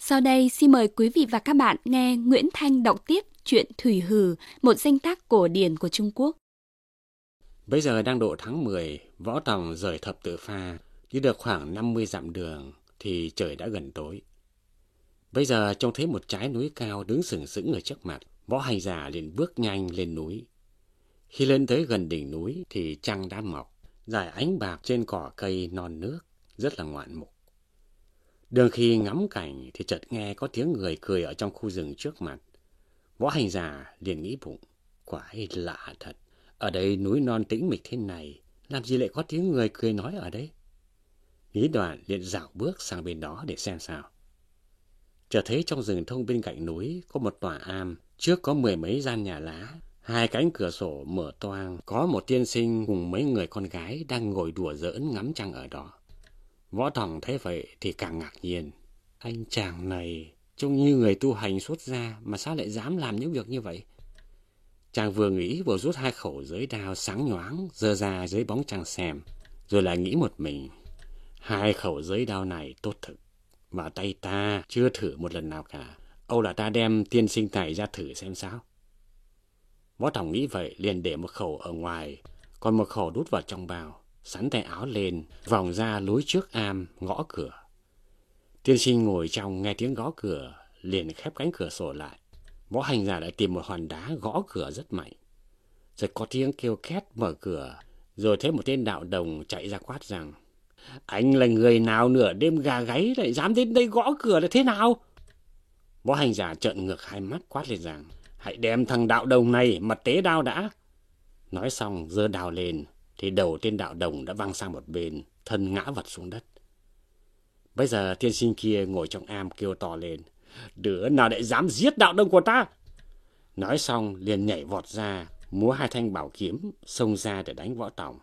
Sau đây xin mời quý vị và các bạn nghe Nguyễn Thanh đọc tiếp truyện Thủy Hừ, một danh tác cổ điển của Trung Quốc. Bây giờ đang độ tháng 10, Võ Tòng rời Thập Tự Pha, đi được khoảng 50 dặm đường thì trời đã gần tối. Bây giờ trông thấy một trái núi cao đứng sừng sững ở trước mặt, Võ Hành Giả liền bước nhanh lên núi. Khi lên tới gần đỉnh núi thì trăng đã mọc, rải ánh bạc trên cỏ cây non nước, rất là ngoạn mục. Đường khi ngắm cảnh thì chợt nghe có tiếng người cười ở trong khu rừng trước mặt. Võ Hành Giả liền nghĩ bụng, quái lạ thật. Ở đây núi non tĩnh mịch thế này, làm gì lại có tiếng người cười nói ở đây? Nghĩ đoạn liền dạo bước sang bên đó để xem sao. Chợt thấy trong rừng thông bên cạnh núi có một tòa am, trước có 10 mấy gian nhà lá, 2 cánh cửa sổ mở toang, có một tiên sinh cùng mấy người con gái đang ngồi đùa giỡn ngắm trăng ở đó. Võ Tòng thấy vậy thì càng ngạc nhiên. Anh chàng này trông như người tu hành xuất gia mà sao lại dám làm những việc như vậy? Chàng vừa nghĩ vừa rút 2 khẩu giới đao sáng nhoáng giơ ra dưới bóng trăng xem, rồi lại nghĩ một mình, 2 khẩu giới đao này tốt thực, và tay ta chưa thử một lần nào cả. Âu là ta đem tiên sinh này ra thử xem sao. Võ Tòng nghĩ vậy liền để một khẩu ở ngoài, còn một khẩu đút vào trong bao, sắn tay áo lên, vòng ra lối trước am gõ cửa. Tiên sinh ngồi trong nghe tiếng gõ cửa, liền khép cánh cửa sổ lại. Võ Hành Giả lại tìm một hòn đá gõ cửa rất mạnh. Rồi có tiếng kêu két mở cửa, rồi thấy một tên đạo đồng chạy ra quát rằng: Anh là người nào nửa đêm gà gáy lại dám đến đây gõ cửa là thế nào? Võ Hành Giả trợn ngược 2 mắt quát lên rằng: Hãy đem thằng đạo đồng này mà tế đao đã. Nói xong giơ đao lên thì đầu tên đạo đồng đã văng sang một bên, thân ngã vật xuống đất. Bây giờ tiên sinh kia ngồi trong am kêu to lên: Đứa nào lại dám giết đạo đồng của ta? Nói xong liền nhảy vọt ra, múa 2 thanh bảo kiếm xông ra để đánh Võ Tòng.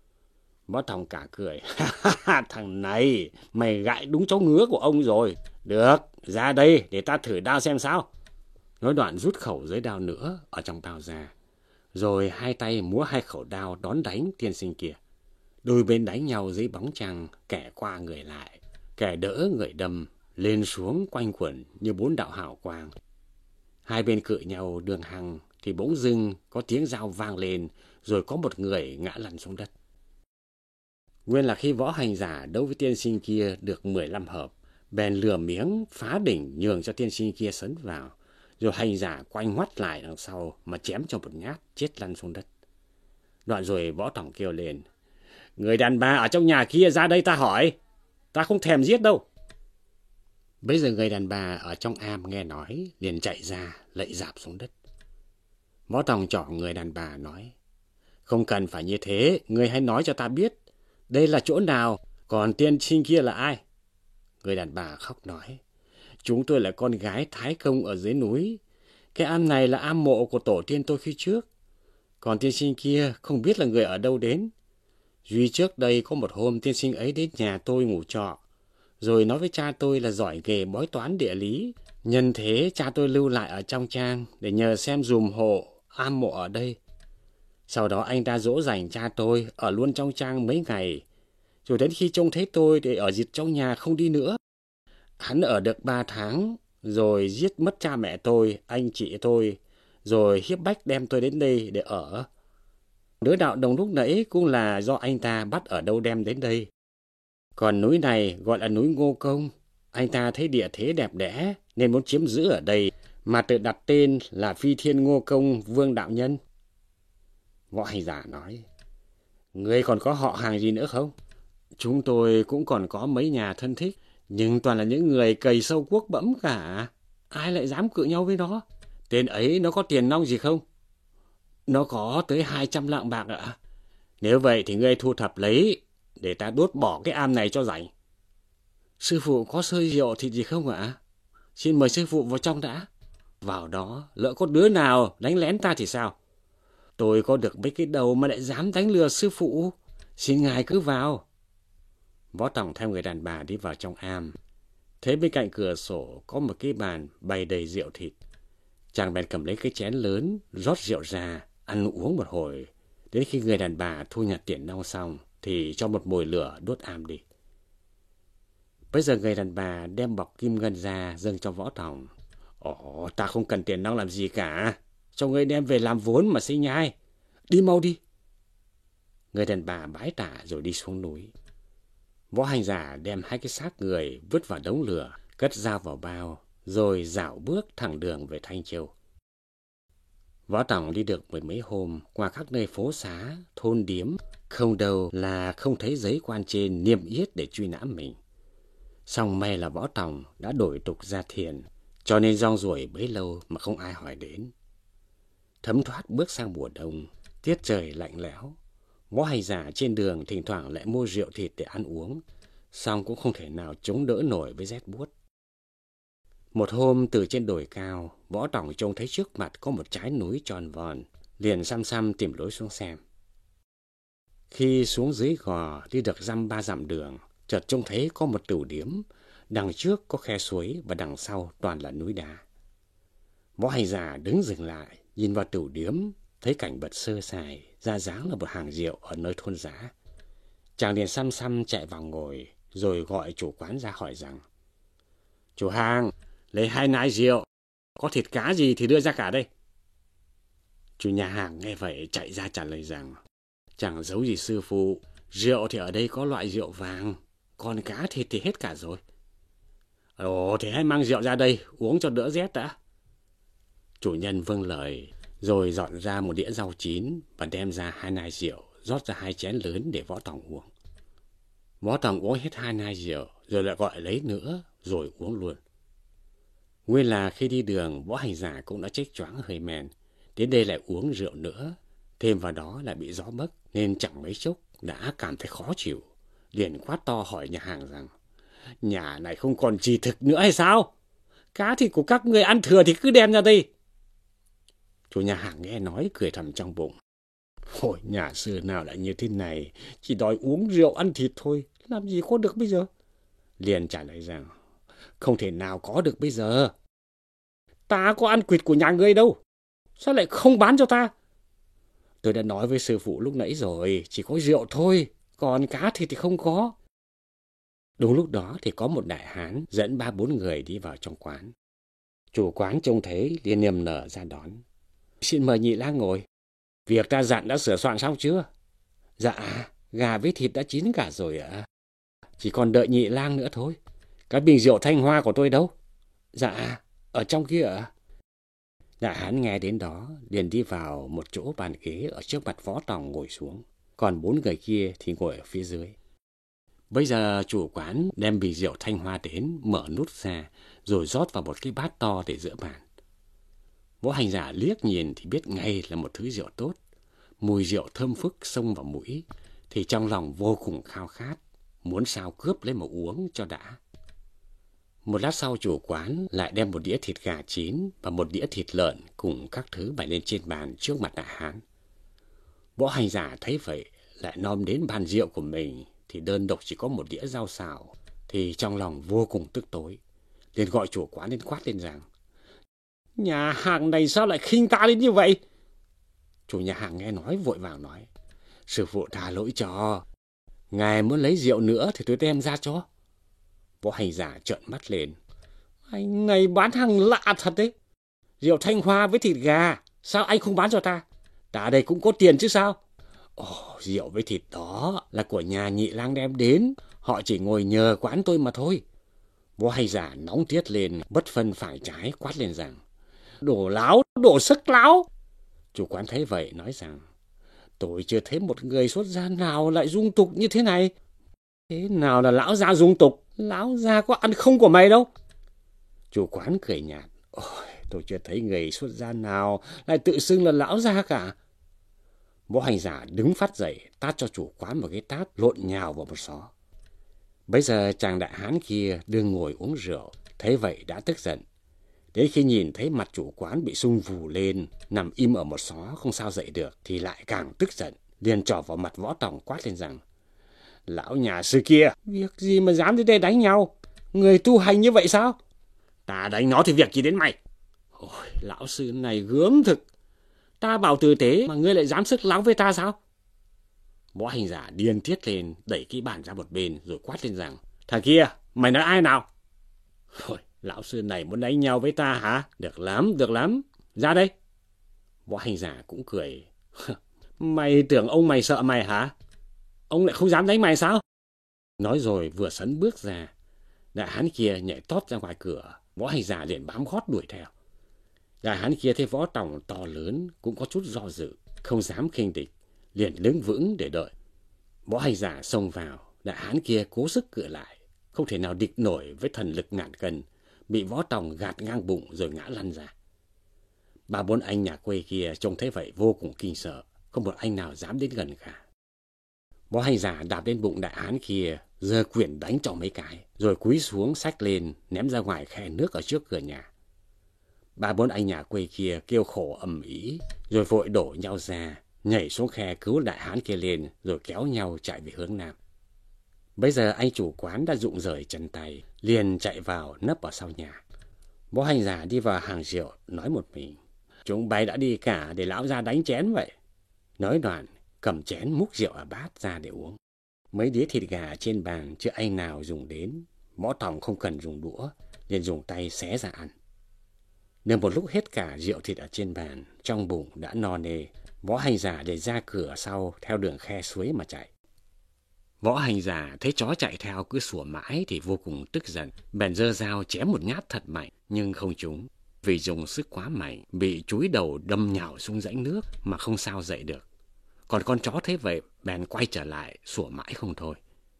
Võ Tòng cả cười: Thằng này mày gãi đúng chỗ ngứa của ông rồi. Được, ra đây để ta thử đao xem sao. Nói đoạn rút khẩu giới đao nữa ở trong bao ra, rồi 2 tay múa 2 khẩu đao đón đánh tiên sinh kia. Đôi bên đánh nhau dưới bóng trăng, kẻ qua người lại, kẻ đỡ người đâm, lên xuống quanh quẩn như 4 đạo hào quang. 2 bên cự nhau đường hằng thì bỗng dưng có tiếng dao vang lên, rồi có một người ngã lăn xuống đất. Nguyên là khi Võ Hành Giả đấu với tiên sinh kia được 15 hợp, bèn lừa miếng phá đỉnh nhường cho tiên sinh kia sấn vào, rồi Hành Giả quanh ngoắt lại đằng sau mà chém cho một nhát, chết lăn xuống đất. Đoạn rồi Võ Tòng kêu lên: Người đàn bà ở trong nhà kia ra đây ta hỏi, ta không thèm giết đâu. Bây giờ người đàn bà ở trong am nghe nói liền chạy ra lạy rạp xuống đất. Võ Tòng trỏ người đàn bà nói: Không cần phải như thế, người hãy nói cho ta biết đây là chỗ nào, còn tiên sinh kia là ai? Người đàn bà khóc nói: Chúng tôi là con gái Thái Công ở dưới núi. Cái am này là am mộ của tổ tiên tôi khi trước. Còn tiên sinh kia không biết là người ở đâu đến. Duy trước đây có một hôm tiên sinh ấy đến nhà tôi ngủ trọ, rồi nói với cha tôi là giỏi nghề bói toán địa lý. Nhân thế cha tôi lưu lại ở trong trang để nhờ xem dùm hộ am mộ ở đây. Sau đó anh ta dỗ dành cha tôi ở luôn trong trang mấy ngày, rồi đến khi trông thấy tôi để ở dịch trong nhà không đi nữa. Hắn ở được 3 tháng, rồi giết mất cha mẹ tôi, anh chị tôi, rồi hiếp bách đem tôi đến đây để ở. Đứa đạo đồng lúc nãy cũng là do anh ta bắt ở đâu đem đến đây. Còn núi này gọi là núi Ngô Công. Anh ta thấy địa thế đẹp đẽ nên muốn chiếm giữ ở đây, mà tự đặt tên là Phi Thiên Ngô Công Vương Đạo Nhân. Võ Hành Giả nói: Ngươi còn có họ hàng gì nữa không? Chúng tôi cũng còn có mấy nhà thân thích, nhưng toàn là những người cầy sâu cuốc bẫm cả. Ai lại dám cự nhau với nó? Tên ấy nó có tiền nong gì không? Nó có tới 200 lạng bạc ạ. Nếu vậy thì ngươi thu thập lấy, để ta đốt bỏ cái am này cho rảnh. Sư phụ có xơi rượu thịt gì không ạ? Xin mời sư phụ vào trong đã. Vào đó, lỡ có đứa nào đánh lén ta thì sao? Tôi có được mấy cái đầu mà lại dám đánh lừa sư phụ. Xin ngài cứ vào. Võ Tòng theo người đàn bà đi vào trong am. Thấy bên cạnh cửa sổ có một cái bàn bày đầy rượu thịt. Chàng bèn cầm lấy cái chén lớn, rót rượu ra, ăn uống một hồi. Đến khi người đàn bà thu nhặt tiền nong xong thì cho một mồi lửa đốt am đi. Bây giờ người đàn bà đem bọc kim ngân ra dâng cho Võ Tòng. Ồ, ta không cần tiền nong làm gì cả. Cho ngươi đem về làm vốn mà xây nhai. Đi mau đi. Người đàn bà bái tạ rồi đi xuống núi. Võ Hành Giả đem 2 cái xác người vứt vào đống lửa, cất dao vào bao, rồi dạo bước thẳng đường về Thanh Châu. Võ Tòng đi được 10 mấy hôm, qua các nơi phố xá, thôn điếm, không đâu là không thấy giấy quan trên niêm yết để truy nã mình. Song may là Võ Tòng đã đổi tục ra thiền, cho nên rong ruổi bấy lâu mà không ai hỏi đến. Thấm thoát bước sang mùa đông, tiết trời lạnh lẽo. Võ Hành Giả trên đường thỉnh thoảng lại mua rượu thịt để ăn uống, song cũng không thể nào chống đỡ nổi với rét buốt. Một hôm từ trên đồi cao, Võ Tòng trông thấy trước mặt có một trái núi tròn vòn, liền xăm xăm tìm lối xuống xem. Khi xuống dưới gò đi được 3 dặm đường, chợt trông thấy có một tửu điếm, đằng trước có khe suối và đằng sau toàn là núi đá. Võ Hành Giả đứng dừng lại, nhìn vào tửu điếm, thấy cảnh vật sơ sài, ra dáng là một hàng rượu ở nơi thôn giá. Chàng liền xăm xăm chạy vào ngồi, rồi gọi chủ quán ra hỏi rằng: Chủ hàng, lấy 2 nải rượu, có thịt cá gì thì đưa ra cả đây. Chủ nhà hàng nghe vậy chạy ra trả lời rằng: Chẳng giấu gì sư phụ, rượu thì ở đây có loại rượu vàng, còn cá thịt thì hết cả rồi. Ồ, thì hãy mang rượu ra đây, uống cho đỡ rét đã. Chủ nhân vâng lời, rồi dọn ra một đĩa rau chín và đem ra 2 nải rượu, rót ra 2 chén lớn để Võ Tòng uống. Võ Tòng uống hết 2 nải rượu, rồi lại gọi lấy nữa, rồi uống luôn. Nguyên là khi đi đường, Võ Hành Giả cũng đã chếch choáng hơi men, đến đây lại uống rượu nữa, thêm vào đó lại bị gió bấc nên chẳng mấy chốc đã cảm thấy khó chịu, liền quát to hỏi nhà hàng rằng: Nhà này không còn gì thực nữa hay sao? Cá thịt của các người ăn thừa thì cứ đem ra đây. Chủ nhà hàng nghe nói cười thầm trong bụng: Ôi, nhà sư nào lại như thế này, chỉ đòi uống rượu ăn thịt thôi, làm gì có được bây giờ? Liền trả lời rằng: Không thể nào có được bây giờ. Ta có ăn quỵt của nhà ngươi đâu, sao lại không bán cho ta? Tôi đã nói với sư phụ lúc nãy rồi, chỉ có rượu thôi, còn cá thịt thì không có. Đúng lúc đó thì có một đại hán dẫn 3-4 người đi vào trong quán. Chủ quán trông thấy liền niềm nở ra đón: Xin mời nhị lang ngồi. Việc ta dặn đã sửa soạn xong chưa? Dạ, gà với thịt đã chín cả rồi ạ. Chỉ còn đợi nhị lang nữa thôi. Cái bình rượu Thanh Hoa của tôi đâu? Dạ, ở trong kia ạ. Đại hán nghe đến đó liền đi vào một chỗ bàn ghế ở trước mặt Võ Tòng ngồi xuống, còn 4 người kia thì ngồi ở phía dưới. Bây giờ chủ quán đem bình rượu Thanh Hoa đến, mở nút ra, rồi rót vào một cái bát to để giữa bàn. Võ Hành Giả liếc nhìn thì biết ngay là một thứ rượu tốt. Mùi rượu thơm phức xông vào mũi, thì trong lòng vô cùng khao khát, muốn sao cướp lấy mà uống cho đã. Một lát sau chủ quán lại đem một đĩa thịt gà chín và một đĩa thịt lợn cùng các thứ bày lên trên bàn trước mặt đại hán. Võ Hành Giả thấy vậy lại nom đến bàn rượu của mình thì đơn độc chỉ có một đĩa rau xào, thì trong lòng vô cùng tức tối, liền gọi chủ quán lên quát lên rằng: Nhà hàng này sao lại khinh ta đến như vậy? Chủ nhà hàng nghe nói vội vàng nói: Sư phụ tha lỗi cho, ngài muốn lấy rượu nữa thì tôi đem ra cho. Võ Hành Giả trợn mắt lên: Anh này bán hàng lạ thật đấy. Rượu Thanh Hoa với thịt gà, sao anh không bán cho ta? Ta đây cũng có tiền chứ sao? Ồ, rượu với thịt đó là của nhà nhị lang đem đến, họ chỉ ngồi nhờ quán tôi mà thôi. Võ Hành Giả nóng tiết lên, bất phân phải trái quát lên rằng: Đồ láo, đồ sức láo. Chủ quán thấy vậy nói rằng: Tôi chưa thấy một người xuất gia nào lại dung tục như thế này. Thế nào là lão gia dung tục? Lão gia có ăn không của mày đâu. Chủ quán cười nhạt: Ôi, tôi chưa thấy người xuất gia nào lại tự xưng là lão gia cả. Võ Hành Giả đứng phát dậy, tát cho chủ quán một cái tát lộn nhào vào một xó. Bây giờ chàng đại hán kia đương ngồi uống rượu, thấy vậy đã tức giận. Đến khi nhìn thấy mặt chủ quán bị sưng vù lên, nằm im ở một xó không sao dậy được, thì lại càng tức giận, liền trỏ vào mặt Võ Tòng quát lên rằng: Lão nhà sư kia, việc gì mà dám đến đây đánh nhau? Người tu hành như vậy sao? Ta đánh nó thì việc gì đến mày? Ôi, lão sư này gớm thực. Ta bảo tử tế mà ngươi lại dám sức láo với ta sao? Võ Hành Giả điên tiết lên, đẩy cái bàn ra một bên rồi quát lên rằng: Thằng kia, Mày nói ai nào? Thôi, lão sư này muốn đánh nhau với ta hả? Được lắm. Ra đây. Võ Hành Giả cũng cười. Mày tưởng ông mày sợ mày hả? Ông lại không dám đánh mày sao? Nói rồi vừa sấn bước ra. Đại hán kia nhảy tót ra ngoài cửa. Võ Hành Giả liền bám gót đuổi theo. Đại hán kia thấy Võ Tòng to lớn cũng có chút do dự, không dám khinh địch, liền đứng vững để đợi. Võ Hành Giả xông vào, đại hán kia cố sức cự lại, không thể nào địch nổi với thần lực ngàn cân, bị Võ Tòng gạt ngang bụng rồi ngã lăn ra. Ba bốn anh nhà quê kia trông thấy vậy vô cùng kinh sợ, không một anh nào dám đến gần cả. Võ Hành Giả đạp lên bụng đại hán kia, giơ quyền đánh cho mấy cái, rồi cúi xuống xách lên ném ra ngoài khe nước ở trước cửa nhà. Ba bốn anh nhà quê kia kêu khổ ầm ĩ, rồi vội đổ nhau ra, nhảy xuống khe cứu đại hán kia lên, rồi kéo nhau chạy về hướng nam. Bây giờ anh chủ quán đã rụng rời chân tay, liền chạy vào nấp ở sau nhà. Võ Hành Giả đi vào hàng rượu, nói một mình: chúng bay đã đi cả để lão ra đánh chén vậy. Nói đoạn, cầm chén múc rượu ở bát ra để uống. Mấy đĩa thịt gà trên bàn chưa anh nào dùng đến, Võ Tòng không cần dùng đũa, liền dùng tay xé ra ăn. Nên một lúc hết cả rượu thịt ở trên bàn, trong bụng đã no nê, Võ Hành Giả để ra cửa sau theo đường khe suối mà chạy. Võ Hành Giả thấy chó chạy theo cứ sủa mãi thì vô cùng tức giận, bèn giơ dao chém một nhát thật mạnh nhưng không trúng. Vì dùng sức quá mạnh, bị chúi đầu đâm nhào xuống rãnh nước mà không sao dậy được. Còn con chó thấy vậy, bèn quay trở lại, sủa mãi không thôi.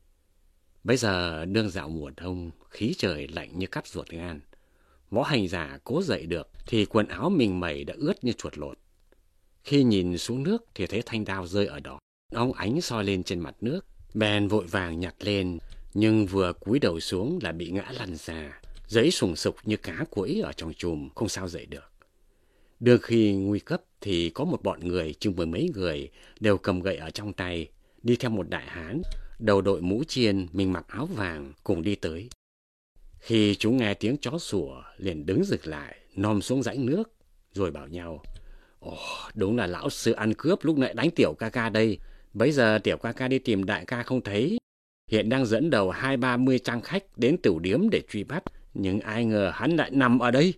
Bây giờ nương dạo mùa đông, khí trời lạnh như cắt ruột gan. Võ Hành Giả cố dậy được thì quần áo mình mẩy đã ướt như chuột lột. Khi nhìn xuống nước thì thấy thanh đao rơi ở đó, óng ánh soi lên trên mặt nước. Bèn vội vàng nhặt lên, nhưng vừa cúi đầu xuống là bị ngã lăn ra, giấy sùng sục như cá quẫy ở trong chùm, không sao dậy được. Đương khi nguy cấp thì có một bọn người chừng mười mấy người đều cầm gậy ở trong tay, đi theo một đại hán, đầu đội mũ chiên, mình mặc áo vàng cùng đi tới. Khi chúng nghe tiếng chó sủa, liền đứng rực lại, nom xuống rãnh nước, rồi bảo nhau: Ồ, đúng là lão sư ăn cướp lúc nãy đánh tiểu ca ca đây. Bấy giờ tiểu ca ca đi tìm đại ca không thấy, hiện đang dẫn đầu 20-30 trang khách đến tửu điếm để truy bắt, nhưng ai ngờ hắn lại nằm ở đây.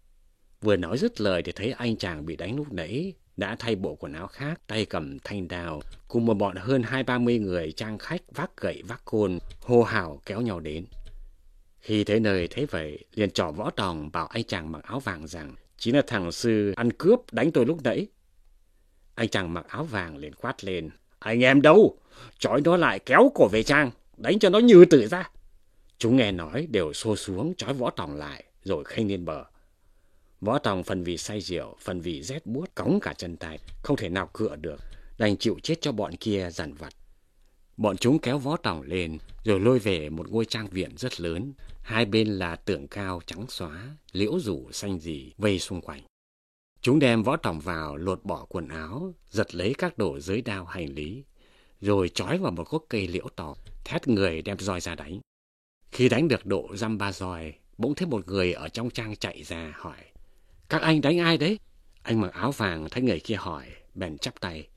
Vừa nói dứt lời thì thấy anh chàng bị đánh lúc nãy đã thay bộ quần áo khác, tay cầm thanh đao, cùng một bọn hơn 20-30 người trang khách vác gậy vác côn, hô hào kéo nhau đến. Khi thấy nơi thấy vậy, liền trỏ Võ Tòng bảo anh chàng mặc áo vàng rằng chính là thằng sư ăn cướp đánh tôi lúc nãy. Anh chàng mặc áo vàng liền quát lên: Anh em đâu? Trói nó lại kéo cổ về trang, đánh cho nó như tử ra. Chúng nghe nói đều xô xuống trói Võ Tòng lại, rồi khênh lên bờ. Võ Tòng phần vì say rượu, phần vì rét buốt, cóng cả chân tay, không thể nào cựa được, đành chịu chết cho bọn kia dằn vặt. Bọn chúng kéo Võ Tòng lên, rồi lôi về một ngôi trang viện rất lớn. Hai bên là tường cao trắng xóa, liễu rủ xanh rì vây xung quanh. Chúng đem Võ Tòng vào, lột bỏ quần áo, giật lấy các đồ giới đao hành lý, rồi trói vào một gốc cây liễu to, thét người đem roi ra đánh. Khi đánh được độ dăm ba roi, bỗng thấy một người ở trong trang chạy ra hỏi: Các anh đánh ai đấy? Anh mặc áo vàng thấy người kia hỏi, bèn chắp tay: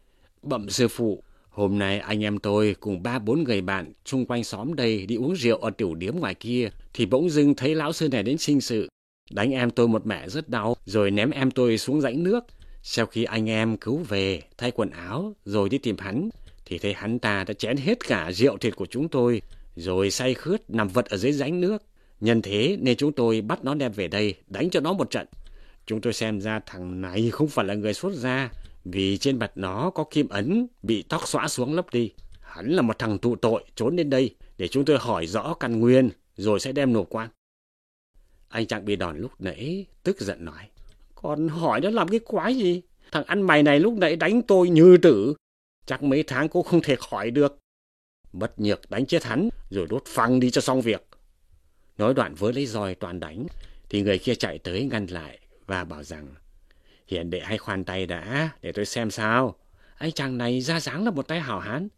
Bẩm sư phụ, hôm nay anh em tôi cùng 3-4 người bạn xung quanh xóm đây đi uống rượu ở tiểu điếm ngoài kia, thì bỗng dưng thấy lão sư này đến sinh sự, đánh em tôi một mẻ rất đau, rồi ném em tôi xuống rãnh nước. Sau khi anh em cứu về, thay quần áo, rồi đi tìm hắn, thì thấy hắn ta đã chén hết cả rượu thịt của chúng tôi, rồi say khướt nằm vật ở dưới rãnh nước. Nhân thế nên chúng tôi bắt nó đem về đây, đánh cho nó một trận. Chúng tôi xem ra thằng này không phải là người xuất gia, vì trên mặt nó có kim ấn bị tóc xõa xuống lấp đi. Hắn là một thằng tụ tội trốn đến đây để chúng tôi hỏi rõ căn nguyên, rồi sẽ đem nộp quan. Anh chàng bị đòn lúc nãy tức giận nói: Còn hỏi nó làm cái quái gì? Thằng ăn mày này lúc nãy đánh tôi như tử, chắc mấy tháng cũng không thể khỏi được. Bất nhược đánh chết hắn, rồi đốt phăng đi cho xong việc. Nói đoạn với lấy roi toàn đánh, thì người kia chạy tới ngăn lại và bảo rằng: Hiền đệ hãy khoan tay đã, để tôi xem sao. Anh chàng này ra dáng là một tay hảo hán.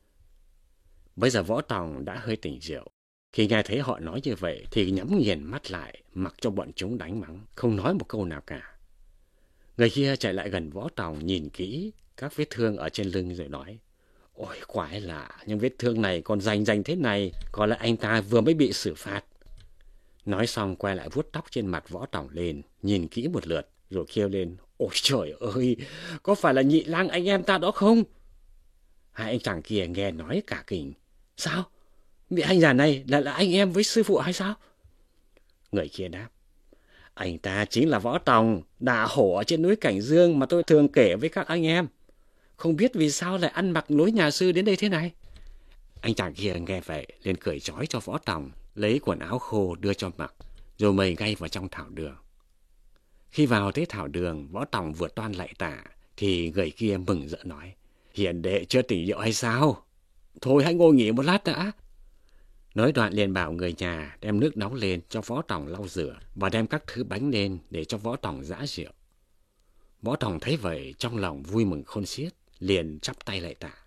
Bây giờ Võ Tòng đã hơi tỉnh rượu. Khi nghe thấy họ nói như vậy thì nhắm nghiền mắt lại, mặc cho bọn chúng đánh mắng, không nói một câu nào cả. Người kia chạy lại gần Võ Tòng nhìn kỹ các vết thương ở trên lưng rồi nói: Ôi quái lạ, nhưng vết thương này còn rành thế này, có lẽ anh ta vừa mới bị xử phạt. Nói xong quay lại vuốt tóc trên mặt Võ Tòng lên, nhìn kỹ một lượt, rồi kêu lên, ôi trời ơi, có phải là Nhị Lang anh em ta đó không? Hai anh chàng kia nghe nói cả kinh. Sao? Vị anh già này là anh em với sư phụ hay sao? Người kia đáp, anh ta chính là Võ Tòng, đả hổ ở trên núi Cảnh Dương mà tôi thường kể với các anh em. Không biết vì sao lại ăn mặc lối nhà sư đến đây thế này. Anh chàng kia nghe vậy liền cởi trói cho Võ Tòng, lấy quần áo khô đưa cho mặc, rồi mời ngay vào trong thảo đường. Khi vào tới thảo đường, Võ Tòng vừa toan lạy tạ, thì người kia mừng rỡ nói, hiền đệ chưa tỉnh rượu hay sao? Thôi hãy ngồi nghỉ một lát đã. Nói đoạn liền bảo người nhà đem nước nóng lên cho Võ Tòng lau rửa và đem các thứ bánh lên để cho Võ Tòng giã rượu. Võ Tòng thấy vậy trong lòng vui mừng khôn xiết, liền chắp tay lạy tạ.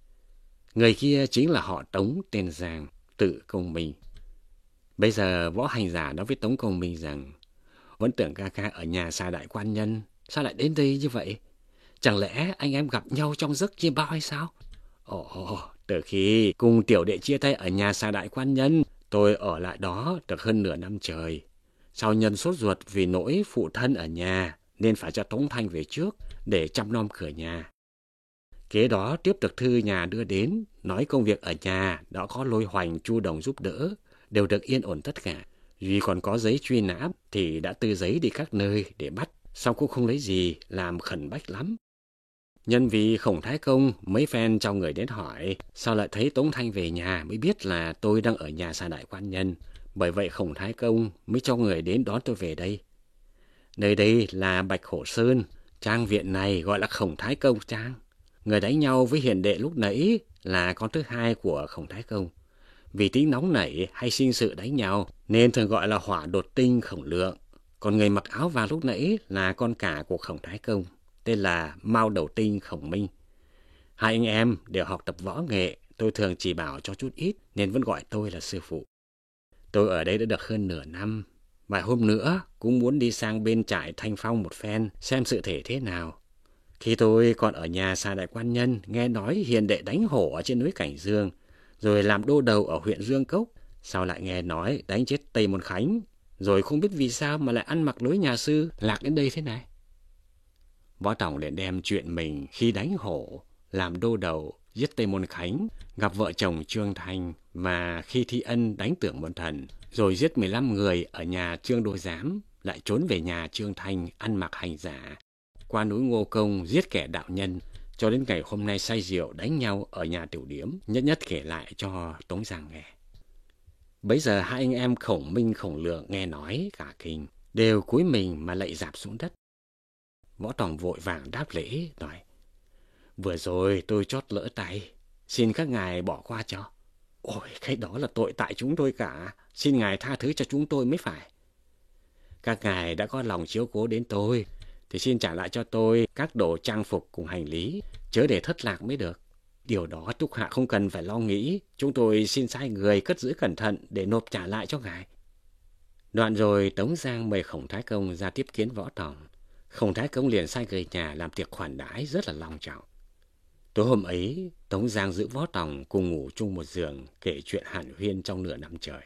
Người kia chính là họ Tống tên Giang, tự Công Minh. Bây giờ Võ Hành Giả nói với Tống Công Minh rằng, vẫn tưởng ca ca ở nhà Sa Đại Quan Nhân, sao lại đến đây như vậy? Chẳng lẽ anh em gặp nhau trong giấc chiêm bao hay sao? Ồ, từ khi cùng tiểu đệ chia tay ở nhà Sa Đại Quan Nhân, tôi ở lại đó được hơn nửa năm trời. Sau nhân sốt ruột vì nỗi phụ thân ở nhà, nên phải cho Tống Thanh về trước để chăm nom cửa nhà. Kế đó tiếp được thư nhà đưa đến, nói công việc ở nhà đã có Lôi Hoành Chu Đồng giúp đỡ, đều được yên ổn tất cả. Duy còn có giấy truy nã thì đã tư giấy đi các nơi để bắt, xong cũng không lấy gì, làm khẩn bách lắm. Nhân vì Khổng Thái Công mấy phen trong người đến hỏi, sao lại thấy Tống Thanh về nhà mới biết là tôi đang ở nhà Sa Đại Quan Nhân. Bởi vậy Khổng Thái Công mới cho người đến đón tôi về đây. Nơi đây là Bạch Hổ Sơn, trang viện này gọi là Khổng Thái Công trang. Người đánh nhau với hiền đệ lúc nãy là con thứ hai của Khổng Thái Công. Vì tính nóng nảy hay sinh sự đánh nhau nên thường gọi là hỏa đột tinh Khổng Lượng. Còn người mặc áo vàng lúc nãy là con cả của Khổng Thái Công, tên là Mao Đầu Tinh Khổng Minh. Hai anh em đều học tập võ nghệ, tôi thường chỉ bảo cho chút ít nên vẫn gọi tôi là sư phụ. Tôi ở đây đã được hơn nửa năm, vài hôm nữa cũng muốn đi sang bên trại Thanh Phong một phen xem sự thể thế nào. Khi tôi còn ở nhà Sa Đại Quan Nhân, nghe nói hiền đệ đánh hổ ở trên núi Cảnh Dương, rồi làm đô đầu ở huyện Dương Cốc, sau lại nghe nói đánh chết Tây Môn Khánh, rồi không biết vì sao mà lại ăn mặc lối nhà sư lạc đến đây thế này. Võ Tòng liền đem chuyện mình khi đánh hổ, làm đô đầu, giết Tây Môn Khánh, gặp vợ chồng Trương Thanh và khi thi ân đánh Tưởng Môn Thần, rồi giết 15 người ở nhà Trương Đô Giám, lại trốn về nhà Trương Thanh ăn mặc hành giả, qua núi Ngô Công giết kẻ đạo nhân, cho đến ngày hôm nay say rượu đánh nhau ở nhà tiểu điếm, nhất nhất kể lại cho Tống Giang nghe. Bấy giờ hai anh em Khổng Minh Khổng Lượng nghe nói cả kinh, đều cúi mình mà lạy rạp xuống đất. Võ Tòng vội vàng đáp lễ, nói, vừa rồi tôi chót lỡ tay, xin các ngài bỏ qua cho. Ôi, cái đó là tội tại chúng tôi cả, xin ngài tha thứ cho chúng tôi mới phải. Các ngài đã có lòng chiếu cố đến tôi, thì xin trả lại cho tôi các đồ trang phục cùng hành lý, chớ để thất lạc mới được. Điều đó Trúc Hạ không cần phải lo nghĩ, chúng tôi xin sai người cất giữ cẩn thận để nộp trả lại cho ngài. Đoạn rồi Tống Giang mời Khổng Thái Công ra tiếp kiến Võ Tòng. Khổng Thái Công liền sai người nhà làm tiệc khoản đãi rất là long trọng. Tối hôm ấy, Tống Giang giữ Võ Tòng cùng ngủ chung một giường, kể chuyện hàn huyên trong nửa năm trời.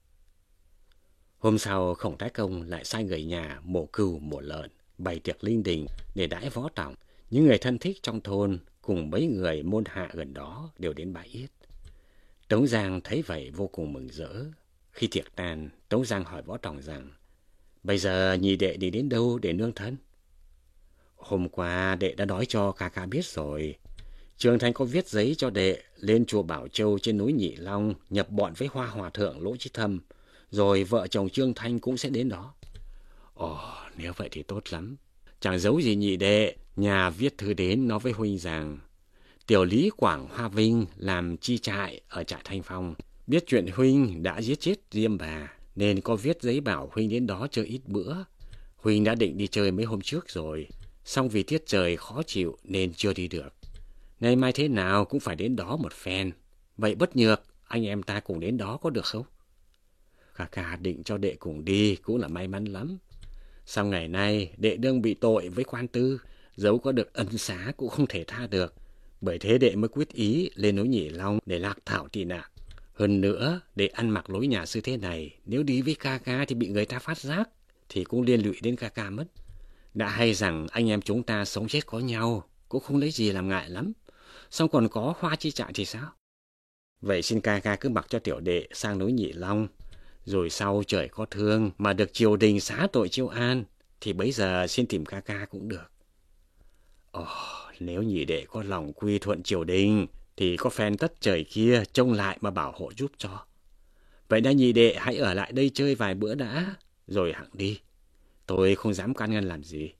Hôm sau, Khổng Thái Công lại sai người nhà mổ cừu mổ lợn, bày tiệc linh đình để đãi Võ Tòng. Những người thân thích trong thôn cùng mấy người môn hạ gần đó đều đến bái yết. Tống Giang thấy vậy vô cùng mừng rỡ. Khi tiệc tàn, Tống Giang hỏi Võ Tòng rằng, bây giờ nhị đệ đi đến đâu để nương thân? Hôm qua đệ đã nói cho ca ca biết rồi. Trương Thanh có viết giấy cho đệ lên chùa Bảo Châu trên núi Nhị Long nhập bọn với Hoa Hòa Thượng Lỗ Chí Thâm, rồi vợ chồng Trương Thanh cũng sẽ đến đó. Ồ, nếu vậy thì tốt lắm. Chẳng giấu gì nhị đệ, nhà viết thư đến nói với huynh rằng tiểu lý Quảng Hoa Vinh làm chi trại ở trại Thanh Phong, biết chuyện huynh đã giết chết Diêm Bà nên có viết giấy bảo huynh đến đó chơi ít bữa. Huynh đã định đi chơi mấy hôm trước rồi, song vì tiết trời khó chịu nên chưa đi được. Nay mai thế nào cũng phải đến đó một phen. Vậy bất nhược anh em ta cùng đến đó có được không? Ca ca định cho đệ cùng đi cũng là may mắn lắm. Sau ngày nay đệ đương bị tội với quan tư, dẫu có được ân xá cũng không thể tha được. Bởi thế đệ mới quyết ý lên núi Nhị Long để lạc thảo tị nạn. Hơn nữa, để ăn mặc lối nhà sư thế này, nếu đi với ca ca thì bị người ta phát giác, thì cũng liên lụy đến ca ca mất. Đã hay rằng anh em chúng ta sống chết có nhau, cũng không lấy gì làm ngại lắm. Xong còn có hoa chi trại thì sao? Vậy xin ca ca cứ mặc cho tiểu đệ sang núi Nhị Long, rồi sau trời có thương mà được triều đình xá tội chiêu an, thì bấy giờ xin tìm ca ca cũng được. Ồ, nếu nhị đệ có lòng quy thuận triều đình, thì có phen tất trời kia trông lại mà bảo hộ giúp cho. Vậy đã nhị đệ hãy ở lại đây chơi vài bữa đã, rồi hẵng đi. Tôi không dám can ngăn làm gì.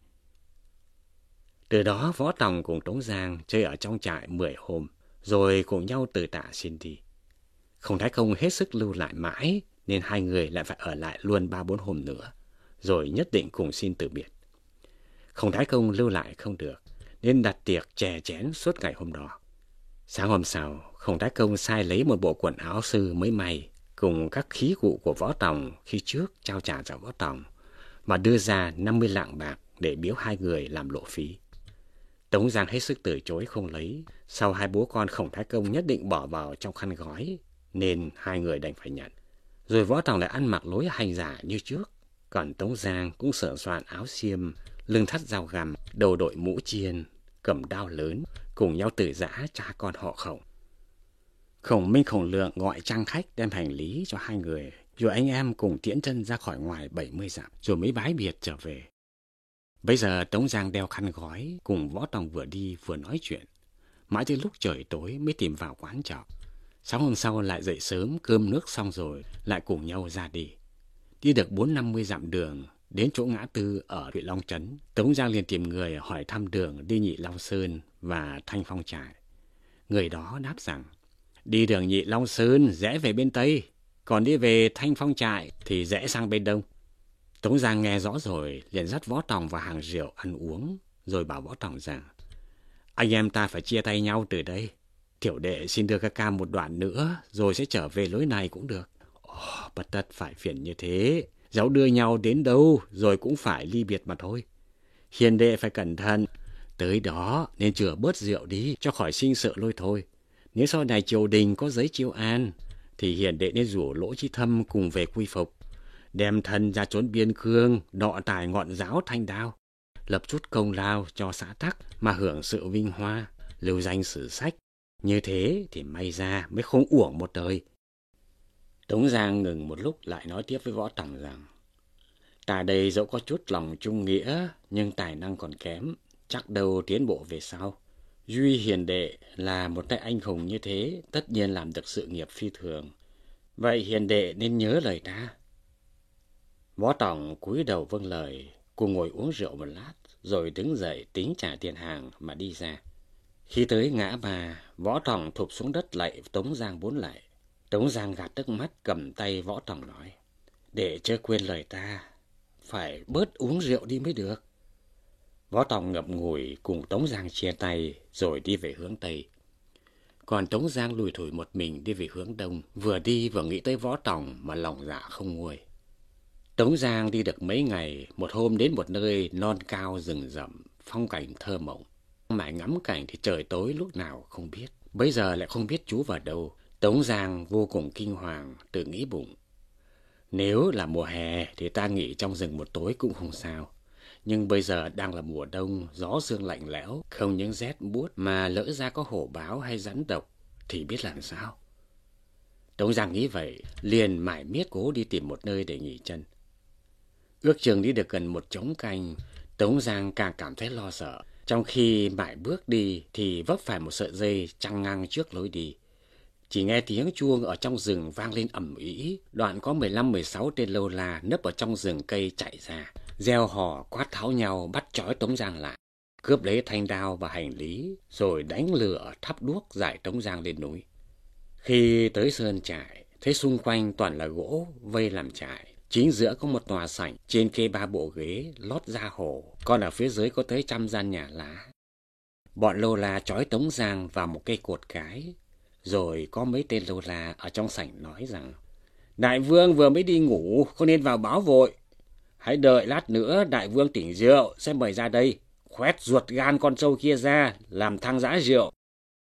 Từ đó Võ Tòng cùng Tống Giang chơi ở trong trại 10 hôm, rồi cùng nhau từ tạ xin đi. Khổng Thái Công hết sức lưu lại mãi, nên hai người lại phải ở lại luôn 3-4 hôm nữa, rồi nhất định cùng xin từ biệt. Khổng Thái Công lưu lại không được, nên đặt tiệc chè chén suốt ngày hôm đó. Sáng hôm sau, Khổng Thái Công sai lấy một bộ quần áo sư mới may, cùng các khí cụ của Võ Tòng khi trước trao trả cho Võ Tòng, mà đưa ra 50 lạng bạc để biếu hai người làm lộ phí. Tống Giang hết sức từ chối không lấy, sau hai bố con Khổng Thái Công nhất định bỏ vào trong khăn gói, nên hai người đành phải nhận. Rồi Võ Tòng lại ăn mặc lối hành giả như trước, còn Tống Giang cũng sửa soạn áo xiêm, lưng thắt dao găm, đầu đội mũ chiên, cầm đao lớn, cùng nhau từ giã cha con họ Khổng. Khổng Minh Khổng Lượng gọi trang khách đem hành lý cho hai người, rồi anh em cùng tiễn chân ra khỏi ngoài 70 dặm, rồi mới bái biệt trở về. Bây giờ Tống Giang đeo khăn gói, cùng Võ Tòng vừa đi vừa nói chuyện. Mãi tới lúc trời tối mới tìm vào quán trọ. Sáng hôm sau lại dậy sớm, cơm nước xong rồi, lại cùng nhau ra đi. Đi được 40-50 dặm đường, đến chỗ ngã tư ở huyện Long Trấn, Tống Giang liền tìm người hỏi thăm đường đi Nhị Long Sơn và Thanh Phong Trại. Người đó đáp rằng, đi đường Nhị Long Sơn rẽ về bên Tây, còn đi về Thanh Phong Trại thì rẽ sang bên Đông. Tống Giang nghe rõ rồi, liền dắt Võ Tòng vào hàng rượu ăn uống, rồi bảo Võ Tòng rằng, anh em ta phải chia tay nhau từ đây. Tiểu đệ xin đưa ca ca một đoạn nữa, rồi sẽ trở về lối này cũng được. Bất tất phải phiền như thế, dẫu đưa nhau đến đâu, rồi cũng phải ly biệt mà thôi. Hiền đệ phải cẩn thận, tới đó nên chừa bớt rượu đi, cho khỏi sinh sợ lôi thôi. Nếu sau này triều đình có giấy chiêu an, thì hiền đệ nên rủ Lỗ Chí Thâm cùng về quy phục, đem thân ra trốn biên cương, đọ tài ngọn giáo Thanh Đao, lập chút công lao cho xã tắc mà hưởng sự vinh hoa, lưu danh sử sách. Như thế thì may ra mới không uổng một đời. Tống Giang ngừng một lúc lại nói tiếp với Võ Tòng rằng, ta đây dẫu có chút lòng trung nghĩa, nhưng tài năng còn kém, chắc đâu tiến bộ về sau. Duy hiền đệ là một tay anh hùng như thế, tất nhiên làm được sự nghiệp phi thường. Vậy hiền đệ nên nhớ lời ta. Võ Tòng cúi đầu vâng lời, cùng ngồi uống rượu một lát, rồi đứng dậy tính trả tiền hàng mà đi ra. Khi tới ngã ba, Võ Tòng thụp xuống đất lạy Tống Giang 4 lạy. Tống Giang gạt nước mắt cầm tay Võ Tòng nói, để chớ quên lời ta, phải bớt uống rượu đi mới được. Võ Tòng ngậm ngùi cùng Tống Giang chia tay rồi đi về hướng Tây. Còn Tống Giang lủi thủi một mình đi về hướng Đông, vừa đi vừa nghĩ tới Võ Tòng mà lòng dạ không nguôi. Tống Giang đi được mấy ngày, một hôm đến một nơi non cao rừng rậm, phong cảnh thơ mộng. Mãi ngắm cảnh thì trời tối lúc nào không biết, bây giờ lại không biết trú vào đâu. Tống Giang vô cùng kinh hoàng, tự nghĩ bụng, nếu là mùa hè thì ta nghỉ trong rừng một tối cũng không sao. Nhưng bây giờ đang là mùa đông, gió sương lạnh lẽo, không những rét buốt mà lỡ ra có hổ báo hay rắn độc thì biết làm sao. Tống Giang nghĩ vậy, liền mải miết cố đi tìm một nơi để nghỉ chân. Ước chừng đi được gần một trống canh, Tống Giang càng cảm thấy lo sợ. Trong khi mải bước đi thì vấp phải một sợi dây chằng ngang trước lối đi. Chỉ nghe tiếng chuông ở trong rừng vang lên ầm ĩ, đoạn có 15-16 tên lâu la nấp ở trong rừng cây chạy ra, reo hò quát tháo nhau bắt trói Tống Giang lại, cướp lấy thanh đao và hành lý, rồi đánh lửa thắp đuốc giải Tống Giang lên núi. Khi tới sơn trại, thấy xung quanh toàn là gỗ vây làm trại. Chính giữa có một tòa sảnh, trên kê 3 bộ ghế lót da hổ, còn ở phía dưới có tới 100 gian nhà lá. Bọn lâu la trói Tống Giang vào một cây cột cái, rồi có mấy tên lâu la ở trong sảnh nói rằng, đại vương vừa mới đi ngủ, không nên vào báo vội. Hãy đợi lát nữa đại vương tỉnh rượu sẽ mời ra đây, khoét ruột gan con trâu kia ra, làm thang giã rượu.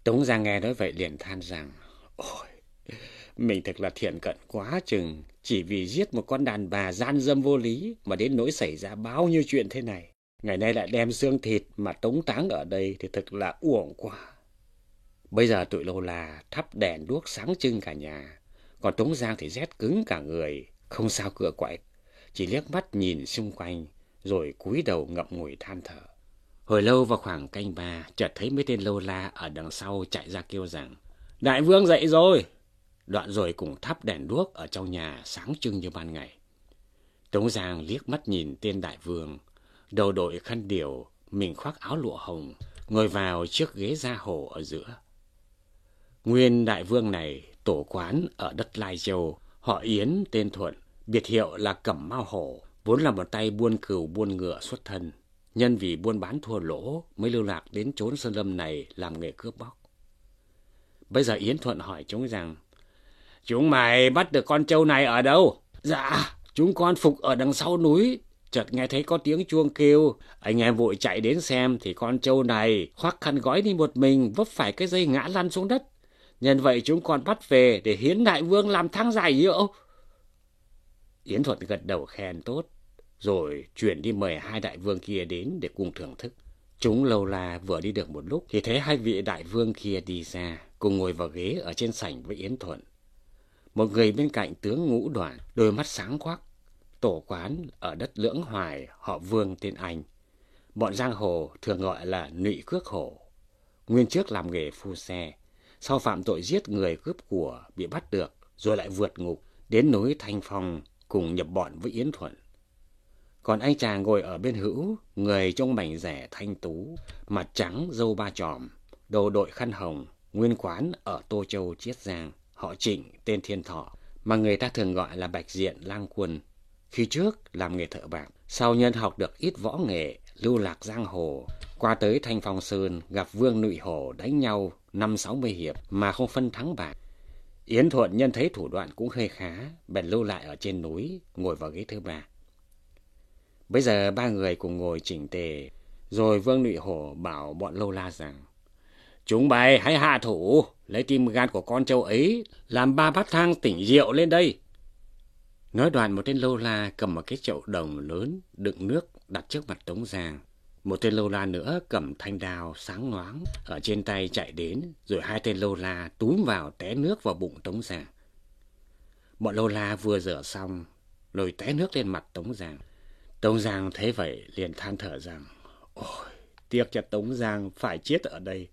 Tống Giang nghe nói vậy liền than rằng, ôi, mình thật là thiện cận quá chừng, chỉ vì giết một con đàn bà gian dâm vô lý mà đến nỗi xảy ra bao nhiêu chuyện thế này. Ngày nay lại đem xương thịt mà tống táng ở đây thì thật là uổng quá. Bây giờ tụi Lô La thắp đèn đuốc sáng trưng cả nhà, còn Tống Giang thì rét cứng cả người, không sao cựa quậy, chỉ liếc mắt nhìn xung quanh, rồi cúi đầu ngậm ngùi than thở. Hồi lâu vào khoảng canh ba, chợt thấy mấy tên Lô La ở đằng sau chạy ra kêu rằng, đại vương dậy rồi. Đoạn rồi cùng thắp đèn đuốc ở trong nhà sáng trưng như ban ngày. Tống Giang liếc mắt nhìn tên đại vương, đầu đội khăn điều, mình khoác áo lụa hồng, ngồi vào chiếc ghế da hổ ở giữa. Nguyên đại vương này tổ quán ở đất Lai Châu, họ Yến tên Thuận, biệt hiệu là Cẩm Mao Hổ, vốn là một tay buôn cừu buôn ngựa xuất thân. Nhân vì buôn bán thua lỗ mới lưu lạc đến chốn sơn lâm này làm nghề cướp bóc. Bây giờ Yến Thuận hỏi chúng rằng, chúng mày bắt được con trâu này ở đâu? Dạ, chúng con phục ở đằng sau núi. Chợt nghe thấy có tiếng chuông kêu, anh em vội chạy đến xem thì con trâu này khoác khăn gói đi một mình, vấp phải cái dây ngã lăn xuống đất. Nhân vậy chúng con bắt về để hiến đại vương làm thang giải rượu. Yến Thuận gật đầu khen tốt, rồi chuyển đi mời hai đại vương kia đến để cùng thưởng thức. Chúng Lô La vừa đi được một lúc thì thấy hai vị đại vương kia đi ra, cùng ngồi vào ghế ở trên sảnh với Yến Thuận. Một người bên cạnh tướng Ngũ Đoạn, đôi mắt sáng quắc, tổ quán ở đất Lưỡng Hoài, họ Vương tên Anh. Bọn giang hồ thường gọi là Nụy Cước Hổ. Nguyên trước làm nghề phu xe, sau phạm tội giết người cướp của bị bắt được, rồi lại vượt ngục đến núi Thanh Phong cùng nhập bọn với Yến Thuận. Còn anh chàng ngồi ở bên hữu, người trông mảnh rẻ thanh tú, mặt trắng râu ba chòm, đầu đội khăn hồng, nguyên quán ở Tô Châu Chiết Giang, họ Trịnh tên Thiên Thọ, mà người ta thường gọi là Bạch Diện Lang Quân. Khi trước làm nghề thợ bạc, sau nhân học được ít võ nghệ, lưu lạc giang hồ, qua tới Thanh Phong Sơn gặp Vương Nụy Hổ đánh nhau 50-60 hiệp mà không phân thắng bại. Yến Thuận nhân thấy thủ đoạn cũng hơi khá, bèn lưu lại ở trên núi, ngồi vào ghế thứ ba. Bây giờ ba người cùng ngồi chỉnh tề, rồi Vương Nụy Hổ bảo bọn Lô La rằng, chúng bay hãy hạ thủ, lấy tim gan của con trâu ấy, làm 3 bát thang tỉnh rượu lên đây. Nói đoạn một tên Lô La cầm một cái chậu đồng lớn đựng nước đặt trước mặt Tống Giang. Một tên Lô La nữa cầm thanh đao sáng ngoáng ở trên tay chạy đến, rồi hai tên Lô La túm vào té nước vào bụng Tống Giang. Bọn Lô La vừa rửa xong, rồi té nước lên mặt Tống Giang. Tống Giang thấy vậy liền than thở rằng, ôi, tiếc cho Tống Giang phải chết ở đây.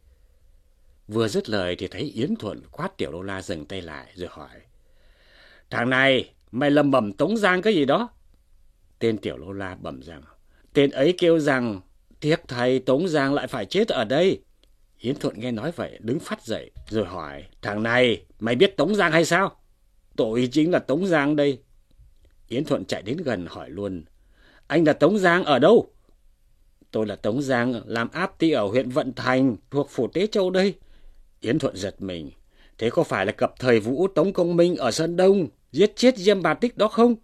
Vừa dứt lời thì thấy Yến Thuận quát tiểu Lô La dừng tay lại rồi hỏi, thằng này, mày lầm bầm Tống Giang cái gì đó? Tên tiểu Lô La bẩm rằng, tên ấy kêu rằng, tiếc thầy Tống Giang lại phải chết ở đây. Yến Thuận nghe nói vậy đứng phắt dậy rồi hỏi, thằng này, mày biết Tống Giang hay sao? Tội chính là Tống Giang đây. Yến Thuận chạy đến gần hỏi luôn, anh là Tống Giang ở đâu? Tôi là Tống Giang, làm áp ty ở huyện Vận Thành, thuộc phủ Tế Châu đây. Yến Thuận giật mình, thế có phải là cặp thời Vũ Tống Công Minh ở Sơn Đông, giết chết Diêm Bà Tích đó không?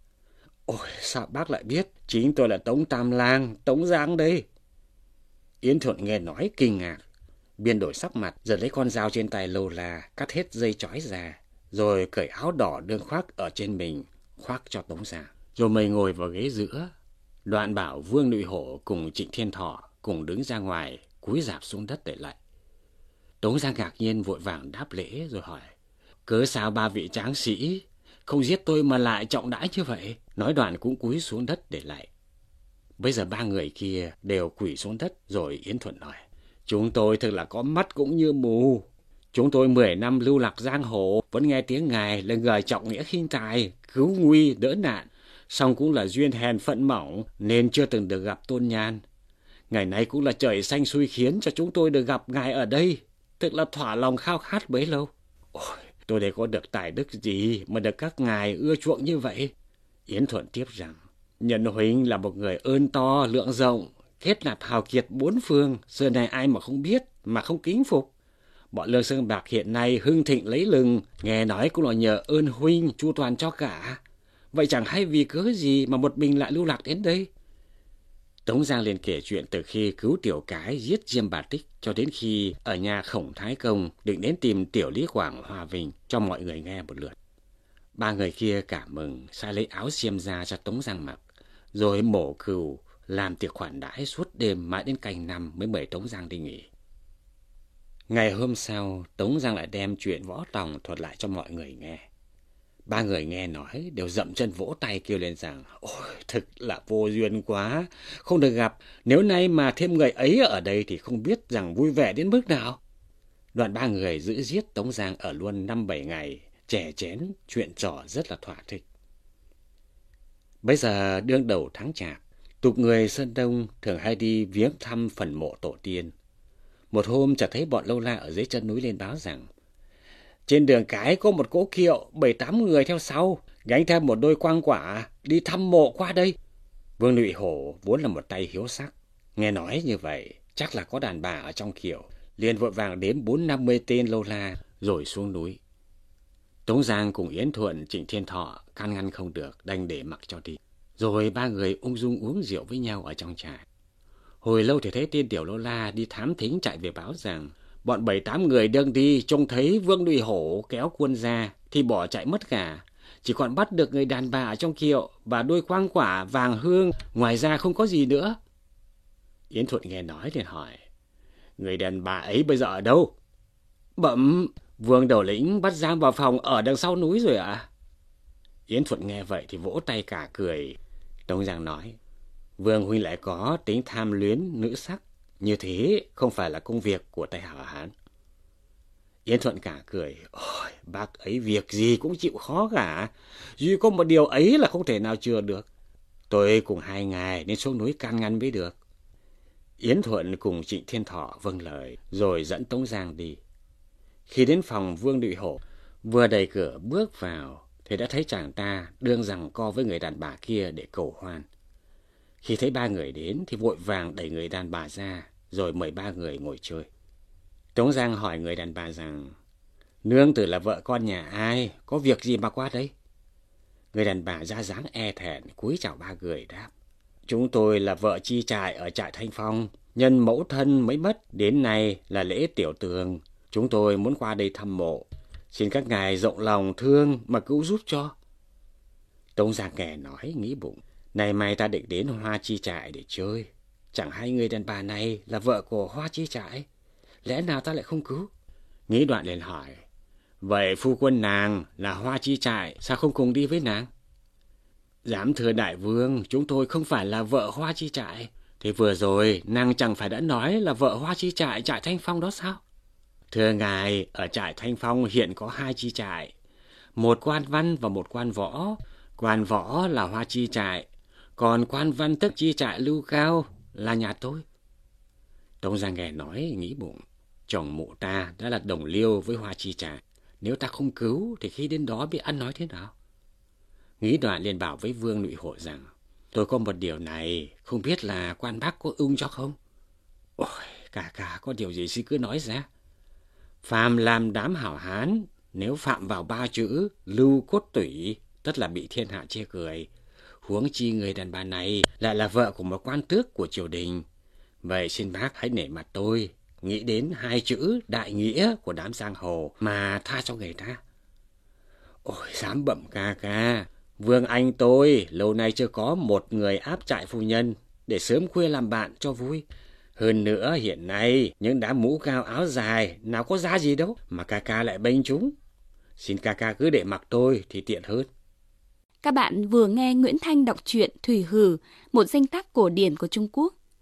Ôi, sao bác lại biết? Chính tôi là Tống Tam Lang, Tống Giang đây. Yến Thuận nghe nói kinh ngạc, biên đổi sắc mặt, rồi lấy con dao trên tay Lô La, cắt hết dây chói ra, rồi cởi áo đỏ đương khoác ở trên mình, khoác cho Tống Giang. Rồi mình ngồi vào ghế giữa. Đoạn bảo Vương Nụy Hổ cùng Trịnh Thiên Thọ cùng đứng ra ngoài, cúi rạp xuống đất để lạy. Tống Giang ngạc nhiên vội vàng đáp lễ rồi hỏi, cớ sao ba vị tráng sĩ không giết tôi mà lại trọng đãi như vậy? Nói đoạn cũng cúi xuống đất để lạy. Bây giờ ba người kia đều quỳ xuống đất, rồi Yến Thuận nói, chúng tôi thực là có mắt cũng như mù. Chúng tôi 10 năm lưu lạc giang hồ, vẫn nghe tiếng ngài là người trọng nghĩa khinh tài, cứu nguy đỡ nạn, song cũng là duyên hèn phận mỏng nên chưa từng được gặp Tôn Nhan. Ngày nay cũng là trời xanh xui khiến cho chúng tôi được gặp ngài ở đây, thực là thỏa lòng khao khát bấy lâu. Ôi, tôi đây có được tài đức gì mà được các ngài ưa chuộng như vậy? Yến Thuận tiếp rằng, Nhân huynh là một người ơn to lượng rộng, kết nạp hào kiệt 4 phương, xưa này ai mà không biết, mà không kính phục. Bọn Lương Sơn Bạc hiện nay hưng thịnh lấy lừng, nghe nói cũng là nhờ ơn huynh chu toàn cho cả. Vậy chẳng hay vì cớ gì mà một mình lại lưu lạc đến đây? Tống Giang liền kể chuyện từ khi cứu Tiểu Cái giết Diêm Bà Tích cho đến khi ở nhà Khổng Thái Công định đến tìm Tiểu Lý Quảng hòa bình cho mọi người nghe một lượt. Ba người kia cảm mừng, sai lấy áo xiêm ra cho Tống Giang mặc, rồi mổ cừu làm tiệc khoản đãi suốt đêm mãi đến canh 5 mới mời Tống Giang đi nghỉ. Ngày hôm sau, Tống Giang lại đem chuyện Võ Tòng thuật lại cho mọi người nghe. Ba người nghe nói đều dậm chân vỗ tay kêu lên rằng: ôi, thực là vô duyên quá, không được gặp, nếu nay mà thêm người ấy ở đây thì không biết rằng vui vẻ đến mức nào. Đoạn ba người giữ giết Tống Giang ở luôn 5-7 ngày, chè chén, chuyện trò rất là thỏa thích. Bây giờ đương đầu tháng Chạp, tục người Sơn Đông thường hay đi viếng thăm phần mộ tổ tiên. Một hôm chợt thấy bọn lâu la ở dưới chân núi lên báo rằng trên đường cái có một cỗ kiệu 7-8 người theo sau, gánh theo một đôi quang quả đi thăm mộ qua đây. Vương Lụy Hổ vốn là một tay hiếu sắc, nghe nói như vậy chắc là có đàn bà ở trong kiệu, liền vội vàng đếm 40-50 tên lâu la rồi xuống núi. Tống Giang cùng Yến Thuận, Trịnh Thiên Thọ can ngăn không được, đành để mặc cho đi. Rồi ba người ung dung uống rượu với nhau ở trong trại. Hồi lâu thì thấy tên tiểu lâu la đi thám thính chạy về báo rằng bọn 7-8 người đang đi trông thấy Vương Lụy Hổ kéo quân ra thì bỏ chạy mất cả, chỉ còn bắt được người đàn bà ở trong kiệu và đôi quang quả vàng hương, ngoài ra không có gì nữa. Yến Thuận nghe nói liền hỏi: người đàn bà ấy bây giờ ở đâu? Bẩm, Vương đầu lĩnh bắt giam vào phòng ở đằng sau núi rồi ạ. Yến Thuận nghe vậy thì vỗ tay cả cười. Tống Giang nói: Vương huynh lại có tính tham luyến nữ sắc, như thế không phải là công việc của tay hảo hán. Yến Thuận cả cười: ôi, bác ấy việc gì cũng chịu khó cả, duy có một điều ấy là không thể nào chừa được. Tôi cùng 2 ngày nên xuống núi can ngăn mới được. Yến Thuận cùng Trịnh Thiên Thọ vâng lời, rồi dẫn Tống Giang đi. Khi đến phòng Vương Lụy Hổ, vừa đẩy cửa bước vào thì đã thấy chàng ta đương giằng co với người đàn bà kia để cầu hoan. Khi thấy ba người đến thì vội vàng đẩy người đàn bà ra, rồi mời ba người ngồi chơi. Tống Giang hỏi người đàn bà rằng: nương tử là vợ con nhà ai, có việc gì mà qua đây? Người đàn bà ra dáng e thẹn cúi chào ba người đáp: chúng tôi là vợ chi trại ở trại Thanh Phong, nhân mẫu thân mới mất, đến nay là lễ tiểu tường, chúng tôi muốn qua đây thăm mộ, xin các ngài rộng lòng thương mà cứu giúp cho. Tống Giang nghe nói nghĩ bụng: này mai ta định đến Hoa Chi Trại để chơi, chẳng hay người đàn bà này là vợ của Hoa Chi Trại, lẽ nào ta lại không cứu? Nghĩ đoạn liền hỏi: vậy phu quân nàng là Hoa Chi Trại, sao không cùng đi với nàng? Dám thưa đại vương, chúng tôi không phải là vợ Hoa Chi Trại. Thế vừa rồi nàng chẳng phải đã nói là vợ Hoa Chi Trại, trại Thanh Phong đó sao? Thưa ngài, ở trại Thanh Phong hiện có 2 chi trại, một quan văn và một quan võ. Quan võ là Hoa Chi Trại, còn quan văn tức chi trại Lưu Cao là nhà tôi. Tống Giang nghe nói nghĩ bụng: chồng mụ ta đã là đồng liêu với Hoa Chi Trại, nếu ta không cứu thì khi đến đó biết ăn nói thế nào. Nghĩ đoạn liền bảo với Vương Lụy Hổ rằng: tôi có một điều này, không biết là quan bác có ưng cho không? Ôi, cả có điều gì xin cứ nói ra. Phàm làm đám hảo hán, nếu phạm vào 3 chữ lưu cốt tủy, tất là bị thiên hạ chê cười. Huống chi người đàn bà này lại là vợ của một quan tước của triều đình. Vậy xin bác hãy nể mặt tôi, nghĩ đến 2 chữ đại nghĩa của đám giang hồ mà tha cho người ta. Ôi, dám bẩm ca, Vương anh tôi lâu nay chưa có một người áp trại phu nhân, để sớm khuya làm bạn cho vui. Hơn nữa hiện nay những đám mũ cao áo dài nào có giá gì đâu mà ca lại bênh chúng. Xin ca cứ để mặc tôi thì tiện hơn. Các bạn vừa nghe Nguyễn Thanh đọc truyện Thủy Hử, một danh tác cổ điển của Trung Quốc.